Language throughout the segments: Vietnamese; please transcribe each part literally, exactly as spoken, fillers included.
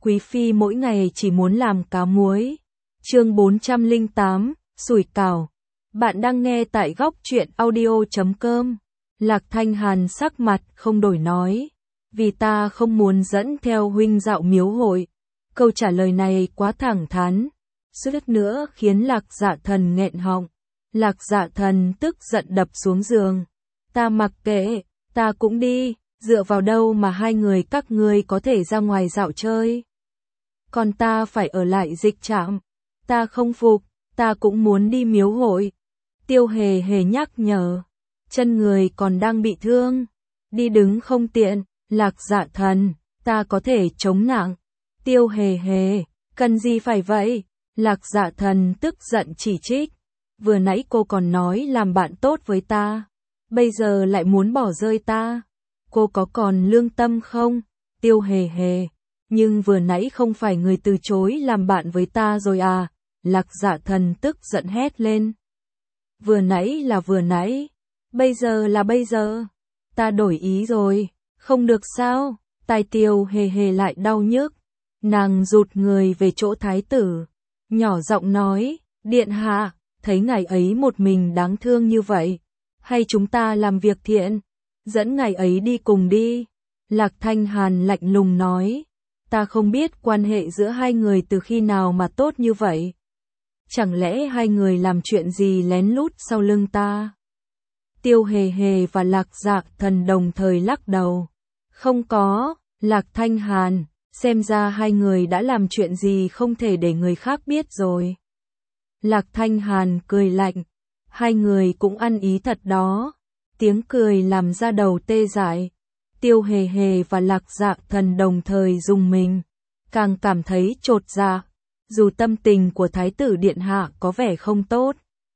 Quý phi mỗi ngày chỉ muốn làm cá muối. Chương bốn trăm lẻ tám, sủi cảo. Bạn đang nghe tại góc truyện audio chấm com. Lạc Thanh Hàn sắc mặt không đổi nói, vì ta không muốn dẫn theo huynh dạo miếu hội. Câu trả lời này quá thẳng thắn, suýt nữa khiến Lạc Dạ Thần nghẹn họng. Lạc Dạ Thần tức giận đập xuống giường. Ta mặc kệ, ta cũng đi, dựa vào đâu mà hai người các ngươi có thể ra ngoài dạo chơi. Còn ta phải ở lại dịch trạm. Ta không phục, ta cũng muốn đi miếu hội. Tiêu Hề Hề nhắc nhở, chân người còn đang bị thương, đi đứng không tiện. Lạc Dạ Thần, ta có thể chống nặng. Tiêu Hề Hề, cần gì phải vậy? Lạc Dạ Thần tức giận chỉ trích, vừa nãy cô còn nói làm bạn tốt với ta, bây giờ lại muốn bỏ rơi ta. Cô có còn lương tâm không? Tiêu Hề Hề, nhưng vừa nãy không phải người từ chối làm bạn với ta rồi à? Lạc Dạ Thần tức giận hét lên. Vừa nãy là vừa nãy, bây giờ là bây giờ. Ta đổi ý rồi, không được sao? Tai Tiêu Hề Hề lại đau nhức. Nàng rụt người về chỗ thái tử, nhỏ giọng nói, điện hạ, thấy ngài ấy một mình đáng thương như vậy, hay chúng ta làm việc thiện, dẫn ngài ấy đi cùng đi. Lạc Thanh Hàn lạnh lùng nói, ta không biết quan hệ giữa hai người từ khi nào mà tốt như vậy. Chẳng lẽ hai người làm chuyện gì lén lút sau lưng ta? Tiêu Hề Hề và Lạc Dạ Thần đồng thời lắc đầu. Không có. Lạc Thanh Hàn, xem ra hai người đã làm chuyện gì không thể để người khác biết rồi. Lạc Thanh Hàn cười lạnh, hai người cũng ăn ý thật đó. Tiếng cười làm da đầu tê dại. Tiêu Hề Hề và Lạc Dạ Thần đồng thời rùng mình, càng cảm thấy chột dạ. Dù tâm tình của Thái tử Điện Hạ có vẻ không tốt,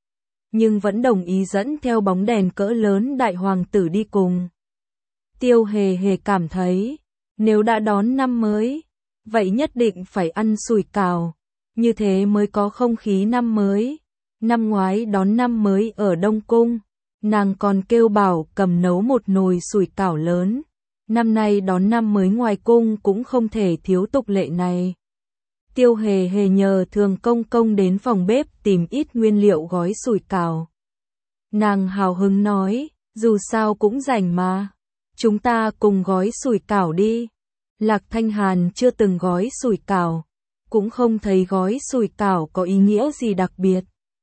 nhưng vẫn đồng ý dẫn theo bóng đèn cỡ lớn đại hoàng tử đi cùng. Tiêu Hề Hề cảm thấy, nếu đã đón năm mới, vậy nhất định phải ăn sủi cảo, như thế mới có không khí năm mới. Năm ngoái đón năm mới ở Đông Cung, nàng còn kêu bảo cầm nấu một nồi sủi cảo lớn. Năm nay đón năm mới ngoài cung cũng không thể thiếu tục lệ này. Tiêu Hề Hề nhờ Thường Công Công đến phòng bếp tìm ít nguyên liệu gói sủi cảo. Nàng hào hứng nói, dù sao cũng rảnh mà, chúng ta cùng gói sủi cảo đi. Lạc Thanh Hàn chưa từng gói sủi cảo, cũng không thấy gói sủi cảo có ý nghĩa gì đặc biệt.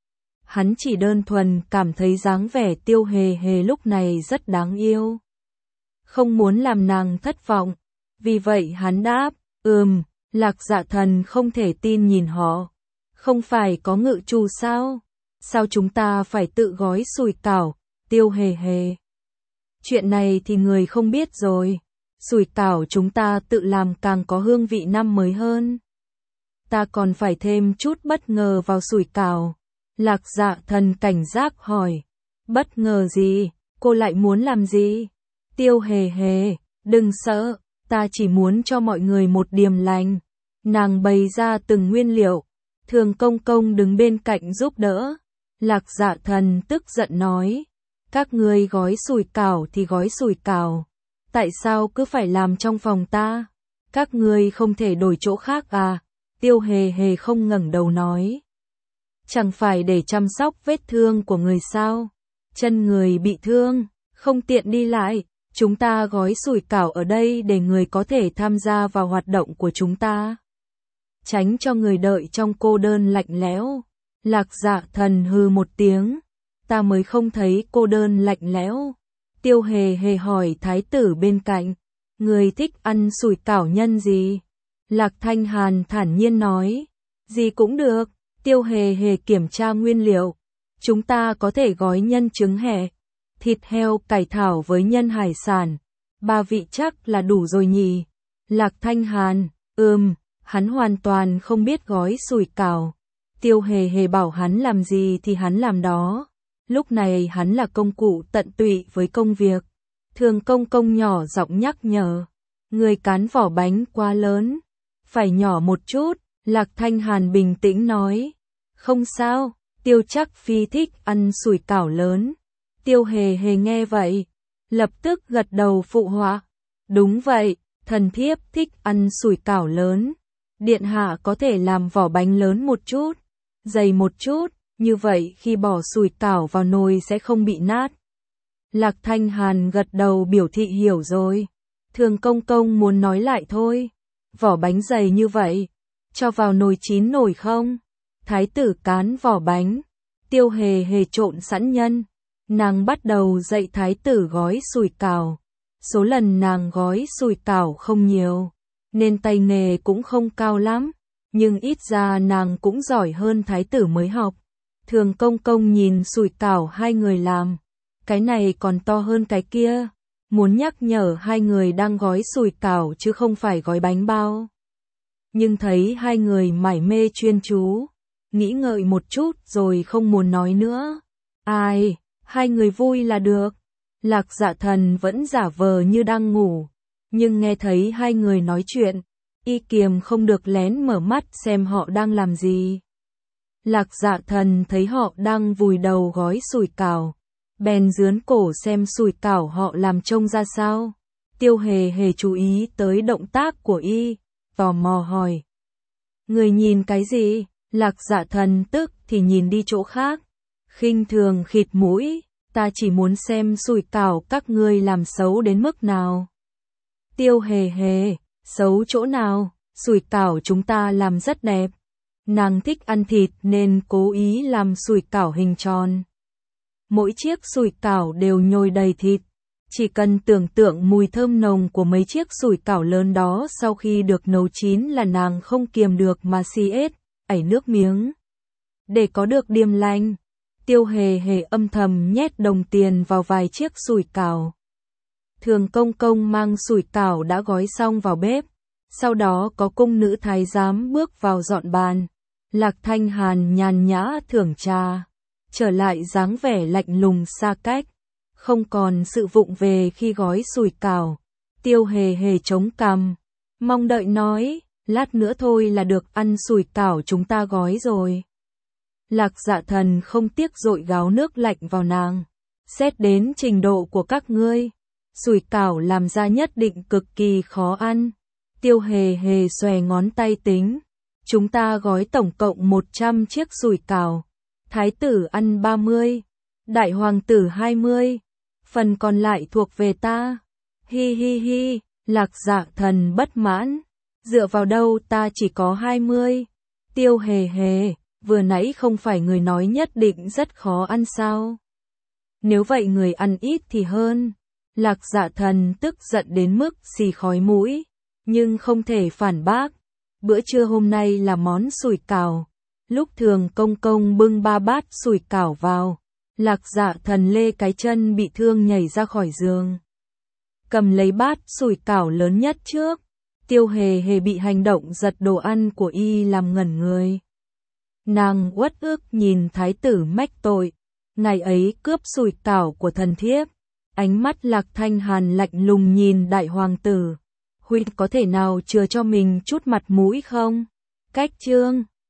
Hắn chỉ đơn thuần cảm thấy dáng vẻ Tiêu Hề Hề lúc này rất đáng yêu, không muốn làm nàng thất vọng, vì vậy hắn đáp, ừm. Lạc Dạ Thần không thể tin nhìn họ, không phải có ngự chủ sao? Sao chúng ta phải tự gói sủi cảo? Tiêu Hề Hề, chuyện này thì người không biết rồi, sủi cảo chúng ta tự làm càng có hương vị năm mới hơn. Ta còn phải thêm chút bất ngờ vào sủi cảo. Lạc Dạ Thần cảnh giác hỏi, bất ngờ gì? Cô lại muốn làm gì? Tiêu Hề Hề, đừng sợ, ta chỉ muốn cho mọi người một điềm lành. Nàng bày ra từng nguyên liệu, Thường Công Công đứng bên cạnh giúp đỡ. Lạc Dạ Thần tức giận nói, các ngươi gói sủi cảo thì gói sủi cảo, tại sao cứ phải làm trong phòng ta? Các ngươi không thể đổi chỗ khác à? Tiêu Hề Hề không ngẩng đầu nói, chẳng phải để chăm sóc vết thương của người sao? Chân người bị thương, không tiện đi lại, chúng ta gói sủi cảo ở đây để người có thể tham gia vào hoạt động của chúng ta, tránh cho người đợi trong cô đơn lạnh lẽo. Lạc Dạ Thần hừ một tiếng, ta mới không thấy cô đơn lạnh lẽo. Tiêu Hề Hề hỏi thái tử bên cạnh, người thích ăn sủi cảo nhân gì? Lạc Thanh Hàn thản nhiên nói, gì cũng được. Tiêu Hề Hề kiểm tra nguyên liệu, chúng ta có thể gói nhân trứng hẹ, thịt heo, cải thảo với nhân hải sản, ba vị chắc là đủ rồi nhỉ? Lạc Thanh Hàn, ừm. Hắn hoàn toàn không biết gói sủi cảo. Tiêu Hề Hề bảo hắn làm gì thì hắn làm đó. Lúc này hắn là công cụ tận tụy với công việc. Thường Công Công nhỏ giọng nhắc nhở, người cán vỏ bánh quá lớn, phải nhỏ một chút. Lạc Thanh Hàn bình tĩnh nói, không sao, Tiêu Chắc Phi thích ăn sủi cảo lớn. Tiêu Hề Hề nghe vậy, lập tức gật đầu phụ họa, đúng vậy, thần thiếp thích ăn sủi cảo lớn. Điện hạ có thể làm vỏ bánh lớn một chút, dày một chút, như vậy khi bỏ sủi cảo vào nồi sẽ không bị nát. Lạc Thanh Hàn gật đầu biểu thị hiểu rồi. Thường công công muốn nói lại thôi. Vỏ bánh dày như vậy, cho vào nồi chín nổi không? Thái tử cán vỏ bánh. Tiêu Hề Hề trộn sẵn nhân. Nàng bắt đầu dạy thái tử gói sủi cảo. Số lần nàng gói sủi cảo không nhiều, nên tay nghề cũng không cao lắm, nhưng ít ra nàng cũng giỏi hơn thái tử mới học. Thường công công nhìn sủi cảo hai người làm, cái này còn to hơn cái kia, muốn nhắc nhở hai người đang gói sủi cảo chứ không phải gói bánh bao. Nhưng thấy hai người mải mê chuyên chú, nghĩ ngợi một chút rồi không muốn nói nữa. Ai, hai người vui là được. Lạc Dạ Thần vẫn giả vờ như đang ngủ, nhưng nghe thấy hai người nói chuyện, y kiềm không được lén mở mắt xem họ đang làm gì. Lạc Dạ Thần thấy họ đang vùi đầu gói sủi cảo, bèn dướn cổ xem sủi cảo họ làm trông ra sao. Tiêu Hề Hề chú ý tới động tác của y, tò mò hỏi. Người nhìn cái gì? Lạc Dạ Thần tức thì nhìn đi chỗ khác, khinh thường khịt mũi. Ta chỉ muốn xem sủi cảo các ngươi làm xấu đến mức nào. Tiêu Hề Hề, xấu chỗ nào? Sủi cảo chúng ta làm rất đẹp. Nàng thích ăn thịt nên cố ý làm sủi cảo hình tròn. Mỗi chiếc sủi cảo đều nhồi đầy thịt. Chỉ cần tưởng tượng mùi thơm nồng của mấy chiếc sủi cảo lớn đó sau khi được nấu chín là nàng không kiềm được mà xì ết, ảy nước miếng. Để có được điềm lành, Tiêu Hề Hề âm thầm nhét đồng tiền vào vài chiếc sủi cảo. Thường công công mang sủi cảo đã gói xong vào bếp, sau đó có cung nữ thái giám bước vào dọn bàn. Lạc Thanh Hàn nhàn nhã thưởng trà, trở lại dáng vẻ lạnh lùng xa cách, không còn sự vụng về khi gói sủi cảo. Tiêu Hề Hề chống cằm, mong đợi nói, lát nữa thôi là được ăn sủi cảo chúng ta gói rồi. Lạc Dạ Thần không tiếc dội gáo nước lạnh vào nàng. Xét đến trình độ của các ngươi, sủi cảo làm ra nhất định cực kỳ khó ăn. Tiêu Hề Hề xòe ngón tay tính. Chúng ta gói tổng cộng một trăm chiếc sủi cảo. Thái tử ăn ba mươi, đại hoàng tử hai mươi, phần còn lại thuộc về ta. Hi hi hi, Lạc Dạ Thần bất mãn. Dựa vào đâu ta chỉ có hai mươi? Tiêu Hề Hề, vừa nãy không phải người nói nhất định rất khó ăn sao? Nếu vậy người ăn ít thì hơn. Lạc Dạ Thần tức giận đến mức xì khói mũi, nhưng không thể phản bác. Bữa trưa hôm nay là món sủi cảo. Lúc Thường công công bưng ba bát sủi cảo vào, Lạc Dạ Thần lê cái chân bị thương nhảy ra khỏi giường, cầm lấy bát sủi cảo lớn nhất trước. Tiêu Hề Hề bị hành động giật đồ ăn của y làm ngẩn người. Nàng uất ức nhìn thái tử mách tội, ngày ấy cướp sủi cảo của thần thiếp. Ánh mắt Lạc Thanh Hàn lạnh lùng nhìn đại hoàng tử. Huynh có thể nào chừa cho mình chút mặt mũi không? Cách chương